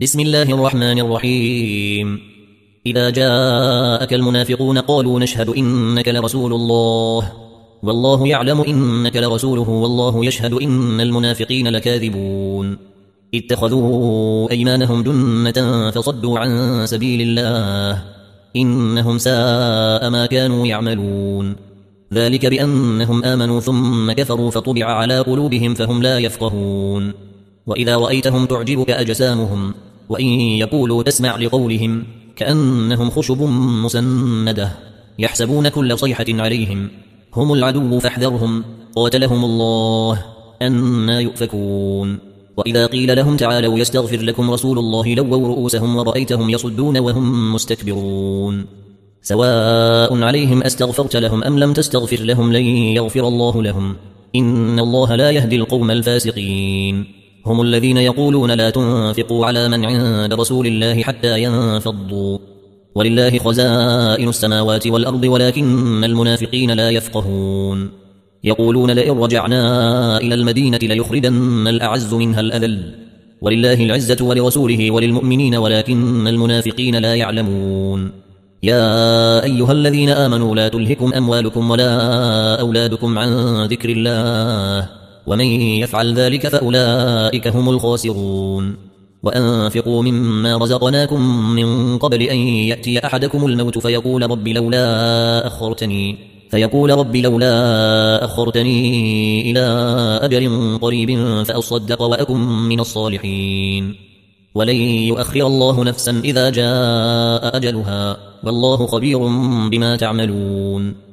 بسم الله الرحمن الرحيم. إذا جاءك المنافقون قالوا نشهد إنك لرسول الله والله يعلم إنك لرسوله والله يشهد إن المنافقين لكاذبون. اتخذوا أيمانهم جنة فصدوا عن سبيل الله إنهم ساء ما كانوا يعملون. ذلك بأنهم آمنوا ثم كفروا فطبع على قلوبهم فهم لا يفقهون. وإذا رأيتهم تعجبك أجسامهم وإن يقولوا تسمع لقولهم كأنهم خشب مسندة يحسبون كل صيحة عليهم هم العدو فاحذرهم قاتلهم الله أنى يؤفكون. وإذا قيل لهم تعالوا يستغفر لكم رسول الله لووا رؤوسهم ورأيتهم يصدون وهم مستكبرون. سواء عليهم أستغفرت لهم أم لم تستغفر لهم لن يغفر الله لهم إن الله لا يهدي القوم الفاسقين. هم الذين يقولون لا تنفقوا على من عند رسول الله حتى ينفضوا ولله خزائن السماوات والأرض ولكن المنافقين لا يفقهون. يقولون لئن رجعنا إلى المدينة ليخرجن الأعز منها الأذل ولله العزة ولرسوله وللمؤمنين ولكن المنافقين لا يعلمون. يا أيها الذين آمنوا لا تلهكم أموالكم ولا أولادكم عن ذكر الله ومن يفعل ذلك فأولئك هم الخاسرون. وأنفقوا مما رزقناكم من قبل أن يأتي أحدكم الموت فيقول رب لولا أخرتني إلى أجل قريب فأصدق وأكن من الصالحين. ولن يؤخر الله نفسا إذا جاء أجلها والله خبير بما تعملون.